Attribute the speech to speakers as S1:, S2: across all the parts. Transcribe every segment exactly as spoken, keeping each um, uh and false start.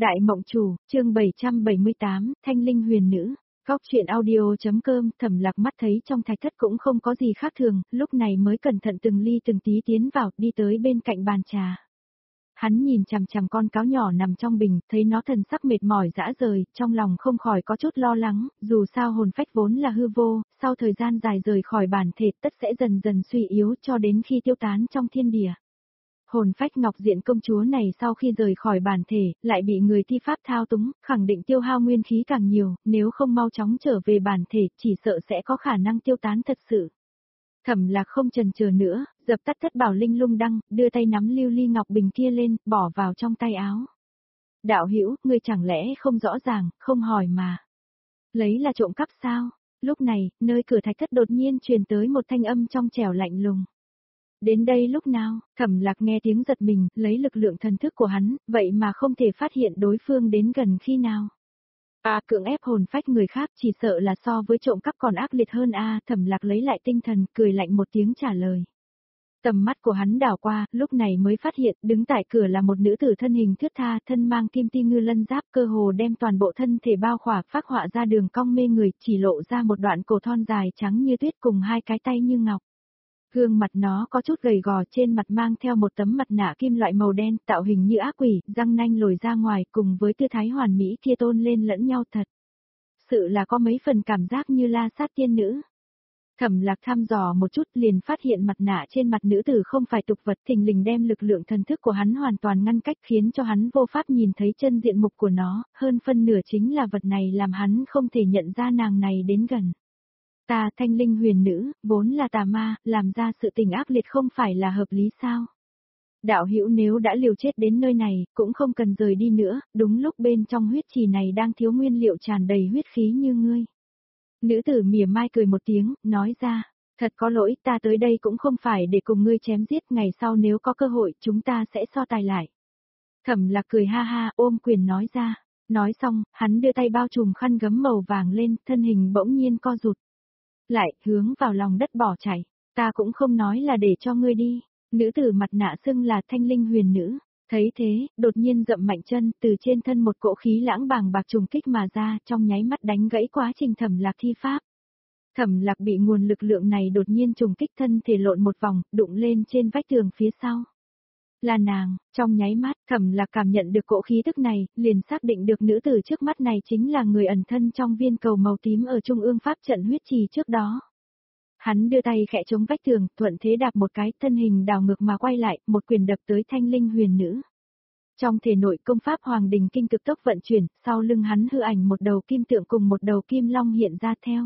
S1: Đại Mộng Chủ, chương bảy trăm bảy mươi tám, Thanh Linh Huyền Nữ. Góc truyện audio.com. Thẩm Lạc mắt thấy trong thạch thất cũng không có gì khác thường, lúc này mới cẩn thận từng ly từng tí tiến vào, đi tới bên cạnh bàn trà. Hắn nhìn chằm chằm con cáo nhỏ nằm trong bình, thấy nó thần sắc mệt mỏi rã rời, trong lòng không khỏi có chút lo lắng, dù sao hồn phách vốn là hư vô, sau thời gian dài rời khỏi bản thể tất sẽ dần dần suy yếu cho đến khi tiêu tán trong thiên địa. Hồn phách Ngọc Diện công chúa này sau khi rời khỏi bản thể, lại bị người thi pháp thao túng, khẳng định tiêu hao nguyên khí càng nhiều, nếu không mau chóng trở về bản thể, chỉ sợ sẽ có khả năng tiêu tán thật sự. Thẩm Lạc không chần chờ nữa, dập tắt thất bảo linh lung đăng, đưa tay nắm lưu ly ngọc bình kia lên, bỏ vào trong tay áo. Đạo hữu, ngươi chẳng lẽ không rõ ràng, không hỏi mà. Lấy là trộm cắp sao? Lúc này, nơi cửa thạch thất đột nhiên truyền tới một thanh âm trong trẻo lạnh lùng. Đến đây lúc nào, Thẩm Lạc nghe tiếng giật mình, lấy lực lượng thần thức của hắn, vậy mà không thể phát hiện đối phương đến gần khi nào. À, cưỡng ép hồn phách người khác chỉ sợ là so với trộm cắp còn ác liệt hơn a. À, Thẩm Lạc lấy lại tinh thần, cười lạnh một tiếng trả lời. Tầm mắt của hắn đảo qua, lúc này mới phát hiện, đứng tại cửa là một nữ tử thân hình thướt tha, thân mang kim ti ngư lân giáp, cơ hồ đem toàn bộ thân thể bao khỏa, phác họa ra đường cong mê người, chỉ lộ ra một đoạn cổ thon dài trắng như tuyết cùng hai cái tay như ngọc. Gương mặt nó có chút gầy gò, trên mặt mang theo một tấm mặt nạ kim loại màu đen, tạo hình như ác quỷ, răng nanh lồi ra ngoài, cùng với tư thái hoàn mỹ kia tôn lên lẫn nhau thật. Sự là có mấy phần cảm giác như la sát tiên nữ. Thẩm Lạc thăm dò một chút liền phát hiện mặt nạ trên mặt nữ tử không phải tục vật, thình lình đem lực lượng thần thức của hắn hoàn toàn ngăn cách, khiến cho hắn vô pháp nhìn thấy chân diện mục của nó, hơn phân nửa chính là vật này làm hắn không thể nhận ra nàng này đến gần. Ta Thanh Linh Huyền Nữ, vốn là tà ma, làm ra sự tình ác liệt không phải là hợp lý sao? Đạo hữu nếu đã liều chết đến nơi này, cũng không cần rời đi nữa, đúng lúc bên trong huyết trì này đang thiếu nguyên liệu tràn đầy huyết khí như ngươi. Nữ tử mỉa mai cười một tiếng, nói ra, thật có lỗi, ta tới đây cũng không phải để cùng ngươi chém giết, ngày sau nếu có cơ hội, chúng ta sẽ so tài lại. Thẩm Lạc cười ha ha, ôm quyền nói ra, nói xong, hắn đưa tay bao trùm khăn gấm màu vàng lên, thân hình bỗng nhiên co rụt lại, hướng vào lòng đất bỏ chạy. Ta cũng không nói là để cho ngươi đi. Nữ tử mặt nạ xưng là Thanh Linh Huyền Nữ. Thấy thế, đột nhiên dậm mạnh chân, từ trên thân một cỗ khí lãng bàng bạc trùng kích mà ra, trong nháy mắt đánh gãy quá trình Thẩm Lạc thi pháp. Thẩm Lạc bị nguồn lực lượng này đột nhiên trùng kích, thân thể lộn một vòng, đụng lên trên vách tường phía sau. Là nàng, trong nháy mắt, Thẩm Lạc cảm nhận được cỗ khí tức này, liền xác định được nữ tử trước mắt này chính là người ẩn thân trong viên cầu màu tím ở trung ương pháp trận huyết trì trước đó. Hắn đưa tay khẽ chống vách tường, thuận thế đạp một cái, thân hình đảo ngược mà quay lại, một quyền đập tới Thanh Linh Huyền Nữ. Trong thể nội công pháp Hoàng Đình Kinh cực tốc vận chuyển, sau lưng hắn hư ảnh một đầu kim tượng cùng một đầu kim long hiện ra theo.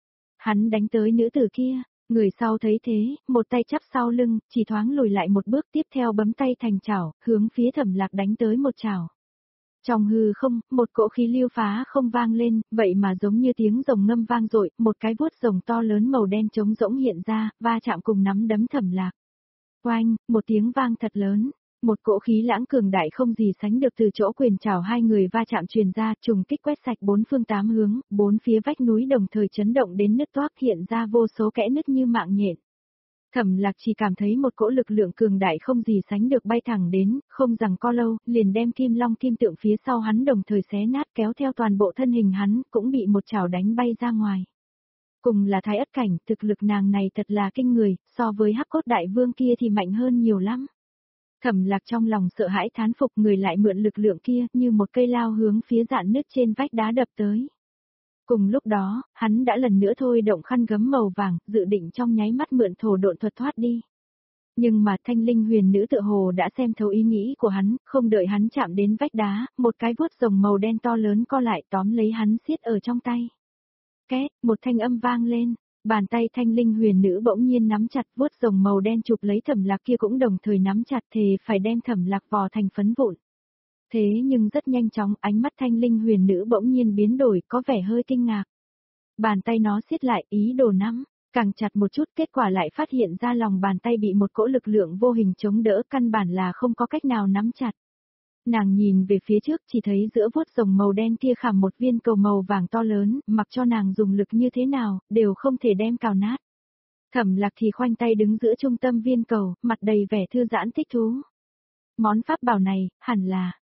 S1: Hắn đánh tới nữ tử kia. Người sau thấy thế, một tay chắp sau lưng, chỉ thoáng lùi lại một bước, tiếp theo bấm tay thành chảo, hướng phía Thẩm Lạc đánh tới một chảo. Trong hư không, một cỗ khí lưu phá không vang lên, vậy mà giống như tiếng rồng ngâm vang dội, một cái vuốt rồng to lớn màu đen trống rỗng hiện ra, va chạm cùng nắm đấm Thẩm Lạc. Oanh, một tiếng vang thật lớn. Một cỗ khí lãng cường đại không gì sánh được từ chỗ quyền trảo hai người va chạm truyền ra, trùng kích quét sạch bốn phương tám hướng, bốn phía vách núi đồng thời chấn động đến nứt toác, hiện ra vô số kẽ nứt như mạng nhện. Thẩm Lạc chỉ cảm thấy một cỗ lực lượng cường đại không gì sánh được bay thẳng đến, không rằng co lâu, liền đem kim long kim tượng phía sau hắn đồng thời xé nát, kéo theo toàn bộ thân hình hắn, cũng bị một chảo đánh bay ra ngoài. Cùng là Thái Ất cảnh, thực lực nàng này thật là kinh người, so với Hắc Cốt Đại Vương kia thì mạnh hơn nhiều lắm. Thẩm Lạc trong lòng sợ hãi thán phục, người lại mượn lực lượng kia, như một cây lao hướng phía rạn nứt trên vách đá đập tới. Cùng lúc đó, hắn đã lần nữa thôi động khăn gấm màu vàng, dự định trong nháy mắt mượn thổ độn thuật thoát đi. Nhưng mà Thanh Linh Huyền Nữ tựa hồ đã xem thấu ý nghĩ của hắn, không đợi hắn chạm đến vách đá, một cái vuốt rồng màu đen to lớn co lại tóm lấy hắn siết ở trong tay. Két, một thanh âm vang lên. Bàn tay Thanh Linh Huyền Nữ bỗng nhiên nắm chặt, vuốt rồng màu đen chụp lấy Thẩm Lạc kia cũng đồng thời nắm chặt, thề phải đem Thẩm Lạc vò thành phấn vụn. Thế nhưng rất nhanh chóng, ánh mắt Thanh Linh Huyền Nữ bỗng nhiên biến đổi, có vẻ hơi kinh ngạc. Bàn tay nó siết lại, ý đồ nắm, càng chặt một chút, kết quả lại phát hiện ra lòng bàn tay bị một cỗ lực lượng vô hình chống đỡ, căn bản là không có cách nào nắm chặt. Nàng nhìn về phía trước, chỉ thấy giữa vuốt rồng màu đen kia khảm một viên cầu màu vàng to lớn, mặc cho nàng dùng lực như thế nào, đều không thể đem cào nát. Thẩm Lạc thì khoanh tay đứng giữa trung tâm viên cầu, mặt đầy vẻ thư giãn thích thú. Món pháp bảo này, hẳn là,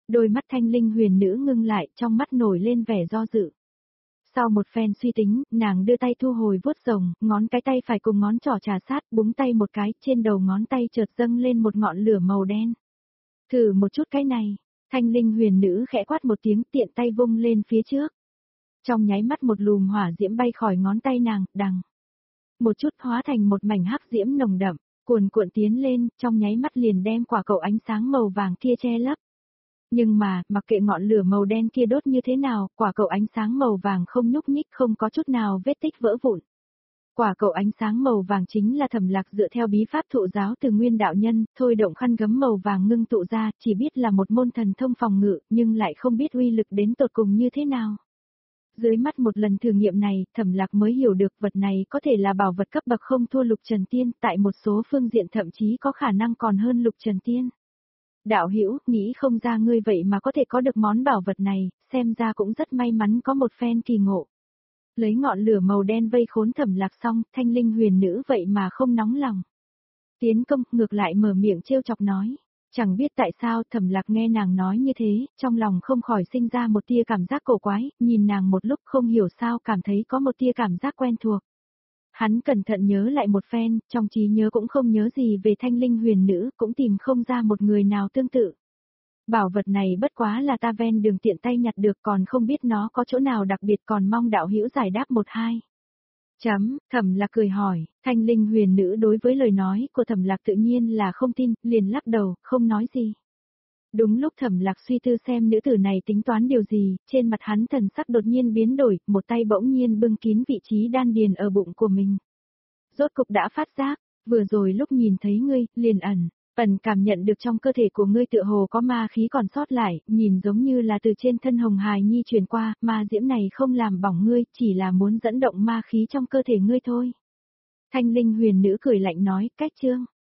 S1: Đôi mắt thanh linh huyền nữ ngưng lại, trong mắt nổi lên vẻ do dự. Sau một phen suy tính, nàng đưa tay thu hồi vuốt rồng, ngón cái tay phải cùng ngón trỏ trà sát, búng tay một cái, trên đầu ngón tay chợt dâng lên một ngọn lửa màu đen. Thử một chút cái này, thanh linh huyền nữ khẽ quát một tiếng, tiện tay vung lên phía trước. Trong nháy mắt một lùm hỏa diễm bay khỏi ngón tay nàng, đằng. Một chút hóa thành một mảnh hắc diễm nồng đậm, cuồn cuộn tiến lên, trong nháy mắt liền đem quả cầu ánh sáng màu vàng kia che lấp. Nhưng mà, mặc kệ ngọn lửa màu đen kia đốt như thế nào, quả cầu ánh sáng màu vàng không nhúc nhích, không có chút nào vết tích vỡ vụn. Quả cầu ánh sáng màu vàng chính là Thẩm Lạc dựa theo bí pháp thụ giáo từ Nguyên đạo nhân, thôi động khăn gấm màu vàng ngưng tụ ra, chỉ biết là một môn thần thông phòng ngự, nhưng lại không biết uy lực đến tột cùng như thế nào. Dưới mắt một lần thử nghiệm này, Thẩm Lạc mới hiểu được vật này có thể là bảo vật cấp bậc không thua Lục Trần Tiên, tại một số phương diện thậm chí có khả năng còn hơn Lục Trần Tiên. Đạo hữu, nghĩ không ra ngươi vậy mà có thể có được món bảo vật này, xem ra cũng rất may mắn có một phen kỳ ngộ. Lấy ngọn lửa màu đen vây khốn Thẩm Lạc xong, thanh linh huyền nữ vậy mà không nóng lòng. Tiến công, ngược lại mở miệng trêu chọc nói. Chẳng biết tại sao Thẩm Lạc nghe nàng nói như thế, trong lòng không khỏi sinh ra một tia cảm giác cổ quái, nhìn nàng một lúc không hiểu sao cảm thấy có một tia cảm giác quen thuộc. Hắn cẩn thận nhớ lại một phen, trong trí nhớ cũng không nhớ gì về thanh linh huyền nữ, cũng tìm không ra một người nào tương tự. Bảo vật này bất quá là ta ven đường tiện tay nhặt được, còn không biết nó có chỗ nào đặc biệt, còn mong đạo hữu giải đáp một hai. Chấm, Thẩm Lạc cười hỏi, thanh linh huyền nữ đối với lời nói của Thẩm Lạc tự nhiên là không tin, liền lắc đầu, không nói gì. Đúng lúc Thẩm Lạc suy tư xem nữ tử này tính toán điều gì, trên mặt hắn thần sắc đột nhiên biến đổi, một tay bỗng nhiên bưng kín vị trí đan điền ở bụng của mình. Rốt cục đã phát giác, vừa rồi lúc nhìn thấy ngươi, liền ẩn, ẩn cảm nhận được trong cơ thể của ngươi tựa hồ có ma khí còn sót lại, nhìn giống như là từ trên thân Hồng Hài Nhi truyền qua, ma diễm này không làm bỏng ngươi, chỉ là muốn dẫn động ma khí trong cơ thể ngươi thôi. Thanh linh huyền nữ cười lạnh nói, cách chương.